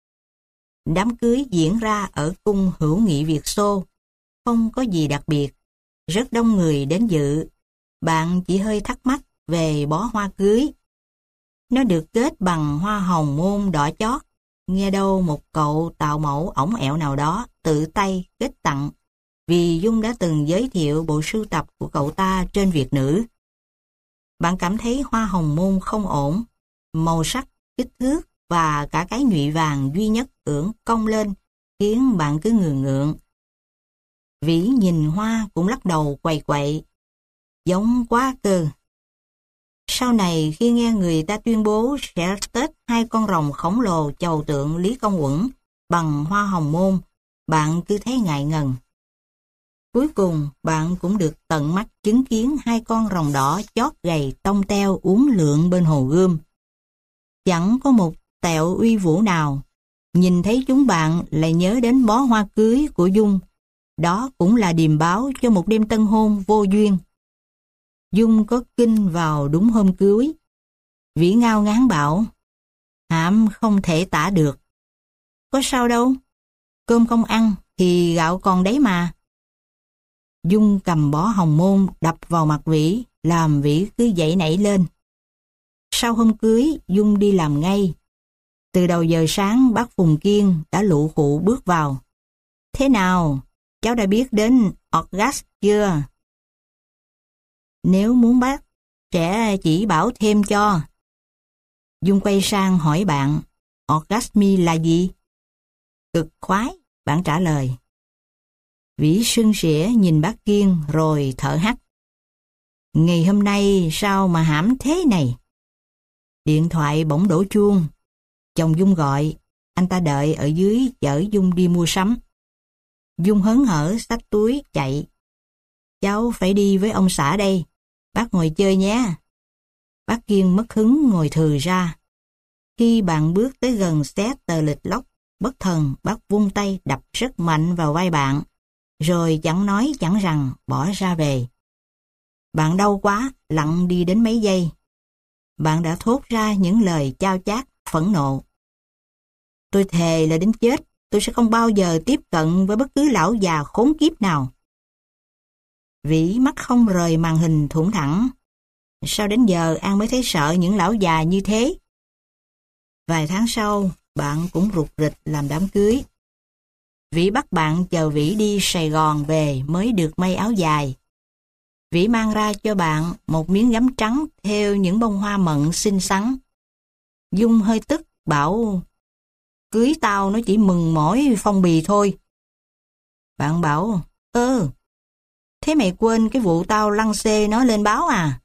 Đám cưới diễn ra ở cung hữu nghị Việt Xô. Không có gì đặc biệt. Rất đông người đến dự. Bạn chỉ hơi thắc mắc về bó hoa cưới. Nó được kết bằng hoa hồng môn đỏ chót. Nghe đâu một cậu tạo mẫu ổng ẹo nào đó tự tay kết tặng, vì Dung đã từng giới thiệu bộ sưu tập của cậu ta trên Việt Nữ. Bạn cảm thấy hoa hồng môn không ổn. Màu sắc, kích thước và cả cái nhụy vàng duy nhất ưỡn cong lên khiến bạn cứ ngường ngượng. Vĩ nhìn hoa cũng lắc đầu quậy quậy. Giống quá cơ. Sau này khi nghe người ta tuyên bố sẽ tết hai con rồng khổng lồ chầu tượng Lý Công Uẩn bằng hoa hồng môn, bạn cứ thấy ngại ngần. Cuối cùng bạn cũng được tận mắt chứng kiến hai con rồng đỏ chót gầy tông teo uốn lượn bên hồ Gươm. Chẳng có một tẹo uy vũ nào. Nhìn thấy chúng bạn lại nhớ đến bó hoa cưới của Dung. Đó cũng là điềm báo cho một đêm tân hôn vô duyên. Dung có kinh vào đúng hôm cưới. Vĩ ngao ngán bảo: Hãm không thể tả được. Có sao đâu, cơm không ăn thì gạo còn đấy mà. Dung cầm bó hồng môn đập vào mặt Vĩ, làm Vĩ cứ dậy nảy lên. Sau hôm cưới, Dung đi làm ngay. Từ đầu giờ sáng bác Phùng Kiên đã lụ khụ bước vào. Thế nào, cháu đã biết đến orgasm chưa? Nếu muốn bác, sẽ chỉ bảo thêm cho. Dung quay sang hỏi bạn, orgasmi là gì? Cực khoái, bạn trả lời. Vĩ sưng sỉa nhìn bác Kiên rồi thở hắt. Ngày hôm nay sao mà hãm thế này? Điện thoại bỗng đổ chuông. Chồng Dung gọi, anh ta đợi ở dưới chở Dung đi mua sắm. Dung hớn hở xách túi chạy. Cháu phải đi với ông xã đây, bác ngồi chơi nhé. Bác Kiên mất hứng ngồi thừ ra. Khi bạn bước tới gần xé tờ lịch lóc, bất thần bác vung tay đập rất mạnh vào vai bạn, rồi chẳng nói chẳng rằng bỏ ra về. Bạn đau quá, lặng đi đến mấy giây. Bạn đã thốt ra những lời chao chát, phẫn nộ. Tôi thề là đến chết, tôi sẽ không bao giờ tiếp cận với bất cứ lão già khốn kiếp nào. Vĩ mắt không rời màn hình thủng thẳng. Sao đến giờ An mới thấy sợ những lão già như thế? Vài tháng sau, bạn cũng rục rịch làm đám cưới. Vĩ bắt bạn chờ Vĩ đi Sài Gòn về mới được may áo dài. Vĩ mang ra cho bạn một miếng gấm trắng theo những bông hoa mận xinh xắn. Dung hơi tức, bảo cưới tao nó chỉ mừng mỏi phong bì thôi. Bạn bảo, ơ, thế mày quên cái vụ tao lăng xê nó lên báo à?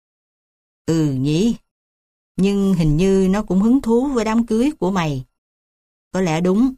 Ừ nhỉ, nhưng hình như nó cũng hứng thú với đám cưới của mày. Có lẽ đúng.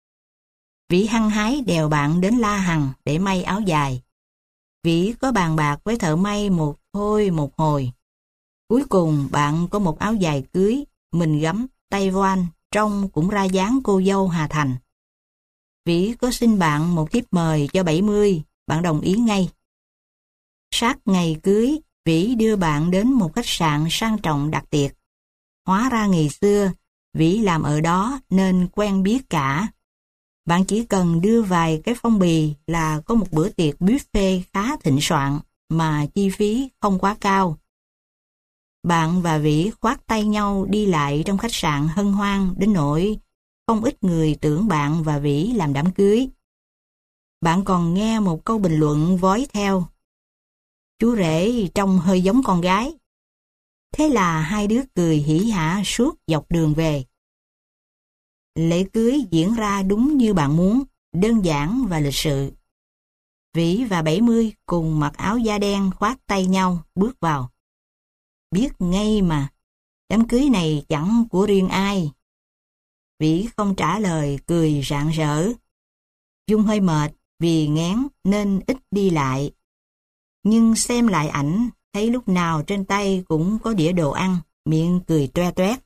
Vĩ hăng hái đèo bạn đến La Hằng để may áo dài. Vĩ có bàn bạc với thợ may một thôi một hồi. Cuối cùng bạn có một áo dài cưới, mình gấm, tay voan, trông cũng ra dáng cô dâu Hà Thành. Vĩ có xin bạn một thiếp mời cho bảy mươi, bạn đồng ý ngay. Sát ngày cưới, Vĩ đưa bạn đến một khách sạn sang trọng đặt tiệc. Hóa ra ngày xưa, Vĩ làm ở đó nên quen biết cả. Bạn chỉ cần đưa vài cái phong bì là có một bữa tiệc buffet khá thịnh soạn mà chi phí không quá cao. Bạn và Vĩ khoác tay nhau đi lại trong khách sạn hân hoan đến nỗi không ít người tưởng bạn và Vĩ làm đám cưới. Bạn còn nghe một câu bình luận vói theo. Chú rể trông hơi giống con gái. Thế là hai đứa cười hỉ hả suốt dọc đường về. Lễ cưới diễn ra đúng như bạn muốn, đơn giản và lịch sự. Vĩ và bảy mươi cùng mặc áo da đen khoác tay nhau bước vào. Biết ngay mà, đám cưới này chẳng của riêng ai. Vĩ không trả lời, cười rạng rỡ. Dung hơi mệt vì ngán nên ít đi lại. Nhưng xem lại ảnh, thấy lúc nào trên tay cũng có đĩa đồ ăn, miệng cười toe toét.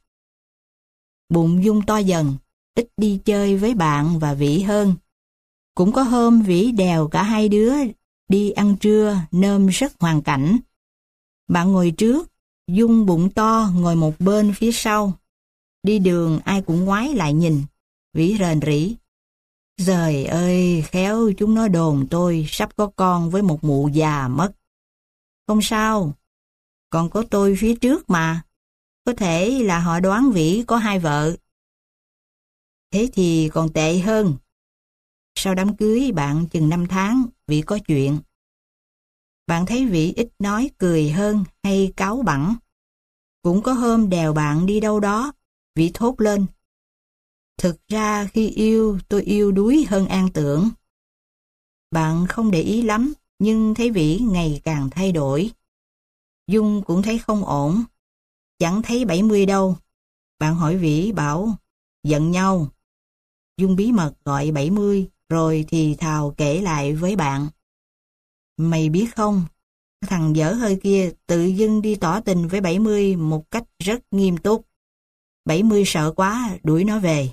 Bụng Dung to dần, ít đi chơi với bạn và Vĩ hơn. Cũng có hôm Vĩ đèo cả hai đứa đi ăn trưa nôm rất hoàn cảnh. Bạn ngồi trước, Dung bụng to ngồi một bên phía sau. Đi đường ai cũng ngoái lại nhìn. Vĩ rền rĩ. Giời ơi, khéo chúng nó đồn tôi sắp có con với một mụ già mất. Không sao, còn có tôi phía trước mà. Có thể là họ đoán Vĩ có hai vợ. Thế thì còn tệ hơn. Sau đám cưới bạn chừng năm tháng, Vĩ có chuyện. Bạn thấy Vĩ ít nói cười hơn hay cáu bẳn. Cũng có hôm đèo bạn đi đâu đó, Vĩ thốt lên. Thực ra khi yêu, tôi yêu đuối hơn An tưởng. Bạn không để ý lắm, nhưng thấy Vĩ ngày càng thay đổi. Dung cũng thấy không ổn. Chẳng thấy bảy mươi đâu. Bạn hỏi Vĩ bảo, giận nhau. Dung bí mật gọi bảy mươi, rồi thì thào kể lại với bạn. Mày biết không, thằng dở hơi kia tự dưng đi tỏ tình với bảy mươi một cách rất nghiêm túc. bảy mươi sợ quá, đuổi nó về.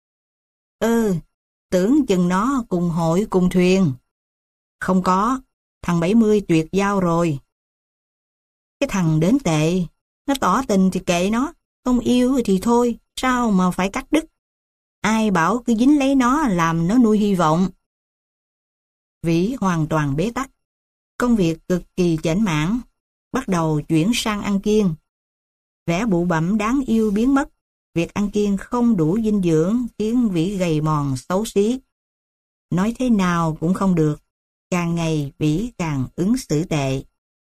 Ừ, tưởng chừng nó cùng hội cùng thuyền. Không có, thằng bảy mươi tuyệt giao rồi. Cái thằng đến tệ, nó tỏ tình thì kệ nó, không yêu thì thôi, sao mà phải cắt đứt. Ai bảo cứ dính lấy nó làm nó nuôi hy vọng. Vĩ hoàn toàn bế tắc. Công việc cực kỳ chểnh mảng, bắt đầu chuyển sang ăn kiêng. Vẻ bụ bặm đáng yêu biến mất. Việc ăn kiêng không đủ dinh dưỡng khiến Vĩ gầy mòn xấu xí. Nói thế nào cũng không được. Càng ngày Vĩ càng ứng xử tệ.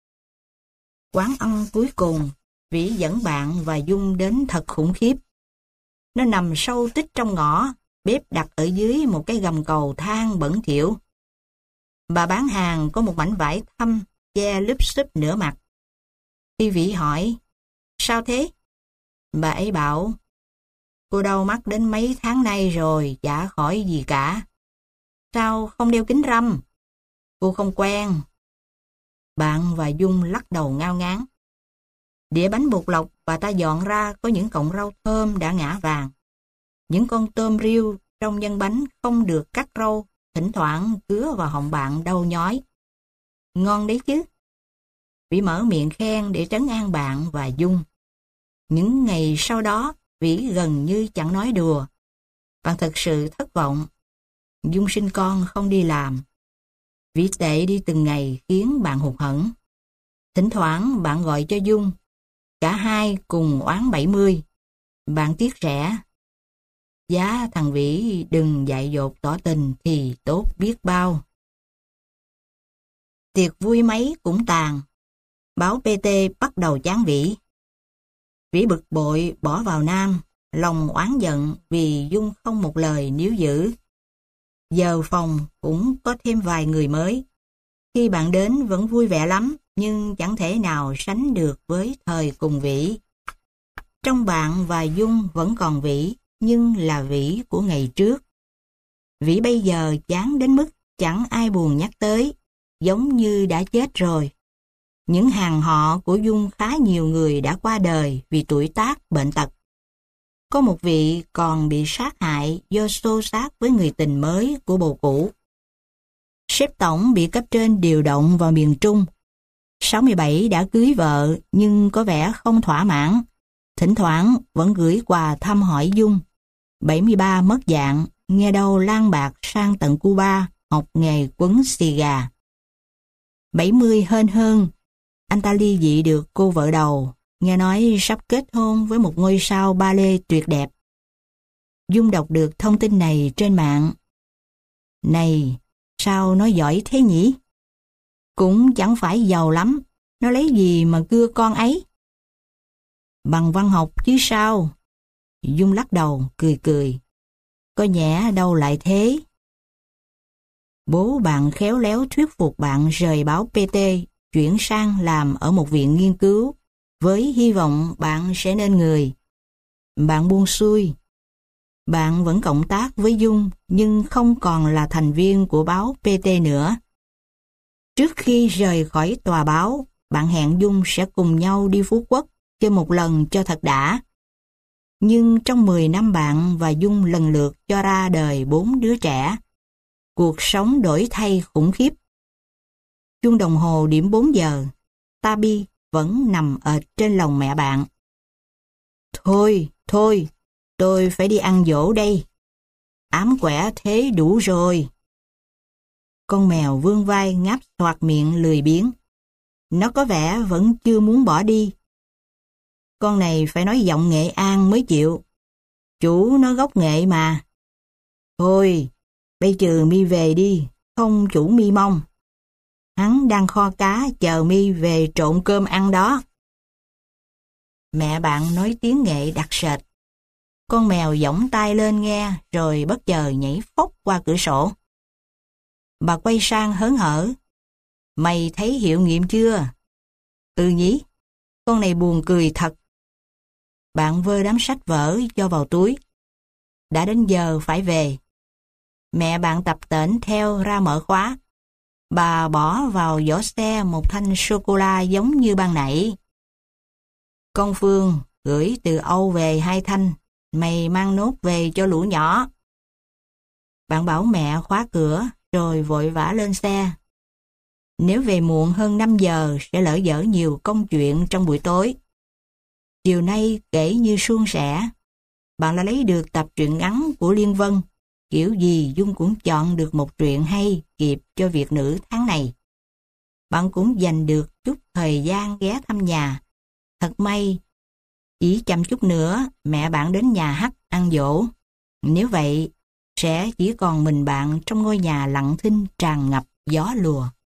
Quán ăn cuối cùng, Vĩ dẫn bạn và Dung đến thật khủng khiếp. Nó nằm sâu tít trong ngõ, bếp đặt ở dưới một cái gầm cầu thang bẩn thỉu. Bà bán hàng có một mảnh vải thâm che lúp xúp nửa mặt. Khi Vĩ hỏi, sao thế? Bà ấy bảo, Cô đau mắt đến mấy tháng nay rồi, chả khỏi gì cả. Sao không đeo kính râm? Cô không quen. Bạn và Dung lắc đầu ngao ngán. Đĩa bánh bột lọc bà ta dọn ra có những cọng rau thơm đã ngã vàng. Những con tôm riêu trong nhân bánh không được cắt râu, thỉnh thoảng cứa vào họng bạn đau nhói. Ngon đấy chứ. Vĩ mở miệng khen để trấn an bạn và Dung. Những ngày sau đó, Vĩ gần như chẳng nói đùa. Bạn thật sự thất vọng. Dung sinh con không đi làm. Vĩ tệ đi từng ngày khiến bạn hụt hẫng. Thỉnh thoảng bạn gọi cho Dung. Cả hai cùng oán bảy mươi. Bạn tiếc rẻ. Giá thằng Vĩ đừng dại dột tỏ tình thì tốt biết bao. Tiệc vui mấy cũng tàn. Báo pê tê bắt đầu chán Vĩ. Vĩ bực bội bỏ vào Nam, lòng oán giận vì Dung không một lời níu giữ. Giờ phòng cũng có thêm vài người mới. Khi bạn đến vẫn vui vẻ lắm, nhưng chẳng thể nào sánh được với thời cùng Vĩ. Trong bạn và Dung vẫn còn Vĩ, nhưng là Vĩ của ngày trước. Vĩ bây giờ chán đến mức chẳng ai buồn nhắc tới, giống như đã chết rồi. Những hàng họ của Dung khá nhiều người đã qua đời vì tuổi tác, bệnh tật. Có một vị còn bị sát hại do xô xát với người tình mới của bồ cũ. Sếp tổng bị cấp trên điều động vào miền Trung. sáu mươi bảy đã cưới vợ nhưng có vẻ không thỏa mãn. Thỉnh thoảng vẫn gửi quà thăm hỏi Dung. bảy mươi ba mất dạng, nghe đâu lang bạc sang tận Cuba học nghề quấn xì gà. bảy mươi hên hơn, anh ta ly dị được cô vợ đầu, nghe nói sắp kết hôn với một ngôi sao ballet tuyệt đẹp. Dung đọc được thông tin này trên mạng. Này, sao nó giỏi thế nhỉ? Cũng chẳng phải giàu lắm, nó lấy gì mà cưa con ấy? Bằng văn học chứ sao? Dung lắc đầu, cười cười. Có nhẽ đâu lại thế. Bố bạn khéo léo thuyết phục bạn rời báo pê tê, chuyển sang làm ở một viện nghiên cứu, với hy vọng bạn sẽ nên người. Bạn buông xuôi. Bạn vẫn cộng tác với Dung, nhưng không còn là thành viên của báo pê tê nữa. Trước khi rời khỏi tòa báo, bạn hẹn Dung sẽ cùng nhau đi Phú Quốc chơi một lần cho thật đã. Nhưng trong mười năm bạn và Dung lần lượt cho ra đời bốn đứa trẻ. Cuộc sống đổi thay khủng khiếp. Chuông đồng hồ điểm bốn giờ, Tabi vẫn nằm ở trên lòng mẹ bạn. Thôi, thôi, tôi phải đi ăn dỗ đây. Ám quẻ thế đủ rồi. Con mèo vươn vai ngáp xoạc miệng lười biếng. Nó có vẻ vẫn chưa muốn bỏ đi. Con này phải nói giọng Nghệ An mới chịu. Chủ nó gốc Nghệ mà. Thôi, bây giờ mi về đi, không chủ mi mong. Hắn đang kho cá chờ mi về trộn cơm ăn đó. Mẹ bạn nói tiếng Nghệ đặc sệt. Con mèo giỏng tai lên nghe rồi bất chợt nhảy phốc qua cửa sổ. Bà quay sang hớn hở. Mày thấy hiệu nghiệm chưa? Ừ nhỉ, con này buồn cười thật. Bạn vơ đám sách vở cho vào túi. Đã đến giờ phải về. Mẹ bạn tập tễnh theo ra mở khóa. Bà bỏ vào giỏ xe một thanh sô-cô-la giống như ban nãy. Con Phương gửi từ Âu về hai thanh. Mày mang nốt về cho lũ nhỏ. Bạn bảo mẹ khóa cửa rồi vội vã lên xe. Nếu về muộn hơn năm giờ sẽ lỡ dở nhiều công chuyện trong buổi tối. Chiều nay kể như suôn sẻ. Bạn đã lấy được tập truyện ngắn của Liên Vân. Kiểu gì Dung cũng chọn được một truyện hay kịp cho Việt nữ tháng này. Bạn cũng dành được chút thời gian ghé thăm nhà. Thật may, chỉ chậm chút nữa mẹ bạn đến nhà hắc ăn dỗ. Nếu vậy, sẽ chỉ còn mình bạn trong ngôi nhà lặng thinh tràn ngập gió lùa.